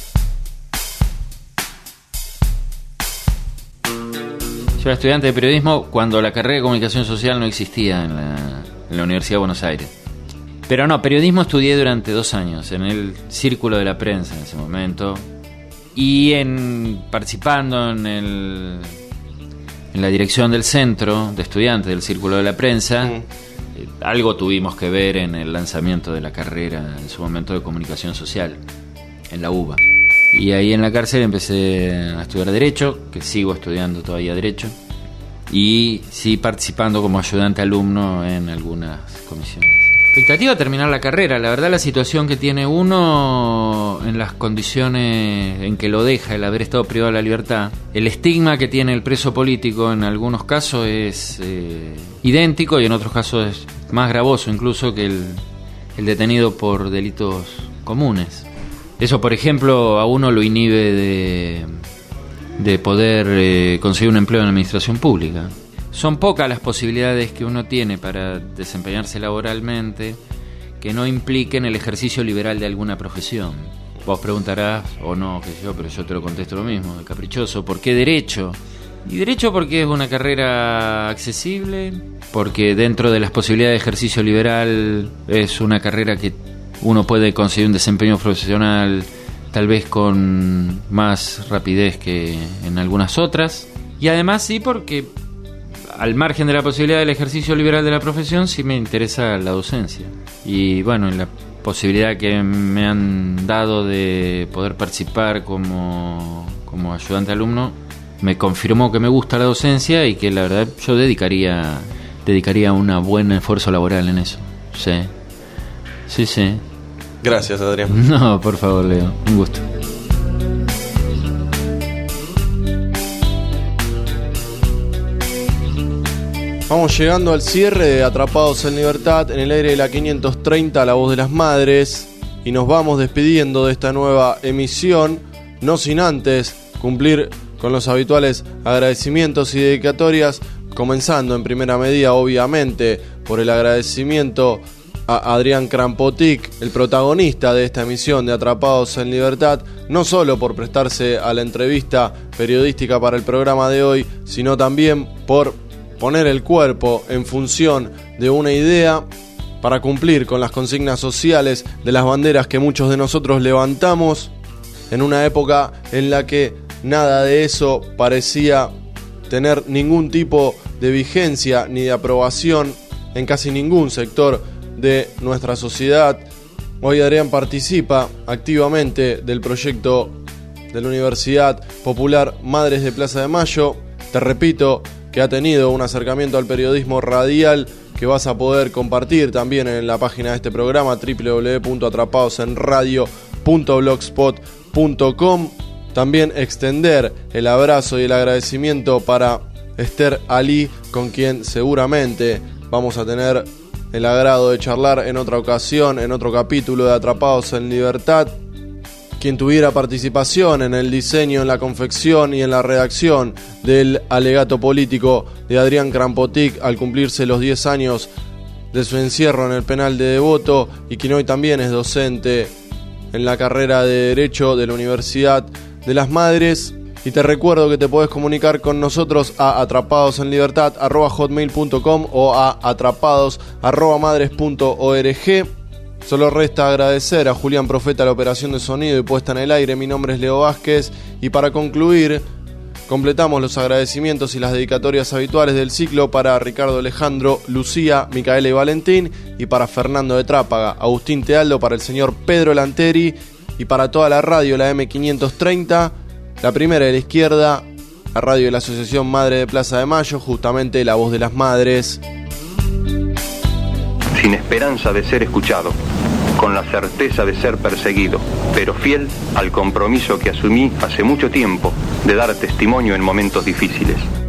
Yo era estudiante de periodismo cuando la carrera de comunicación social no existía en la Universidad de Buenos Aires. Pero no, periodismo estudié durante 2 años en el Círculo de la Prensa en ese momento y participando en la dirección del centro de estudiantes del Círculo de la Prensa. Algo tuvimos que ver en el lanzamiento de la carrera en su momento de comunicación social en la UBA. Y ahí en la cárcel empecé a estudiar Derecho, que sigo estudiando todavía Derecho, y sí participando como ayudante alumno en algunas comisiones. Expectativa de terminar la carrera. La verdad, la situación que tiene uno en las condiciones en que lo deja el haber estado privado de la libertad, el estigma que tiene el preso político en algunos casos es idéntico y en otros casos es más gravoso incluso que el detenido por delitos comunes. Eso, por ejemplo, a uno lo inhibe de poder conseguir un empleo en la administración pública. Son pocas las posibilidades que uno tiene para desempeñarse laboralmente que no impliquen el ejercicio liberal de alguna profesión. Vos preguntarás, o no, qué sé yo, pero yo te lo contesto lo mismo, de caprichoso, ¿por qué Derecho? Y Derecho porque es una carrera accesible, porque dentro de las posibilidades de ejercicio liberal es una carrera que uno puede conseguir un desempeño profesional tal vez con más rapidez que en algunas otras. Y además sí porque al margen de la posibilidad del ejercicio liberal de la profesión sí me interesa la docencia. Y bueno, en la posibilidad que me han dado de poder participar como ayudante alumno, me confirmó que me gusta la docencia y que la verdad yo dedicaría un buen esfuerzo laboral en eso. Sí. Gracias, Adrián. No, por favor, Leo. Un gusto. Vamos llegando al cierre de Atrapados en Libertad en el aire de la 530, La Voz de las Madres, y nos vamos despidiendo de esta nueva emisión, no sin antes cumplir con los habituales agradecimientos y dedicatorias, comenzando en primera medida, obviamente, por el agradecimiento a Adrián Krampotik, el protagonista de esta emisión de Atrapados en Libertad, no solo por prestarse a la entrevista periodística para el programa de hoy, sino también por poner el cuerpo en función de una idea para cumplir con las consignas sociales de las banderas que muchos de nosotros levantamos en una época en la que nada de eso parecía tener ningún tipo de vigencia ni de aprobación en casi ningún sector de nuestra sociedad. Hoy Adrián participa activamente del proyecto de la Universidad Popular Madres de Plaza de Mayo. Te repito que ha tenido un acercamiento al periodismo radial que vas a poder compartir también en la página de este programa www.atrapadosenradio.blogspot.com. También extender el abrazo y el agradecimiento para Esther Ali, con quien seguramente vamos a tener el agrado de charlar en otra ocasión, en otro capítulo de Atrapados en Libertad. Quien tuviera participación en el diseño, en la confección y en la redacción del alegato político de Adrián Krampotik al cumplirse los 10 años de su encierro en el penal de Devoto, y quien hoy también es docente en la carrera de Derecho de la Universidad de las Madres. Y te recuerdo que te podés comunicar con nosotros a atrapadosenlibertad@hotmail.com o a atrapados@madres.org. Solo resta agradecer a Julián Profeta la operación de sonido y puesta en el aire. Mi nombre es Leo Vázquez y para concluir, completamos los agradecimientos y las dedicatorias habituales del ciclo para Ricardo Alejandro, Lucía, Micaela y Valentín, y para Fernando de Trápaga, Agustín Tealdo, para el señor Pedro Lanteri y para toda la radio, la M530, la primera de la izquierda, la radio de la Asociación Madre de Plaza de Mayo, justamente la voz de las madres. Sin esperanza de ser escuchado, con la certeza de ser perseguido, pero fiel al compromiso que asumí hace mucho tiempo de dar testimonio en momentos difíciles.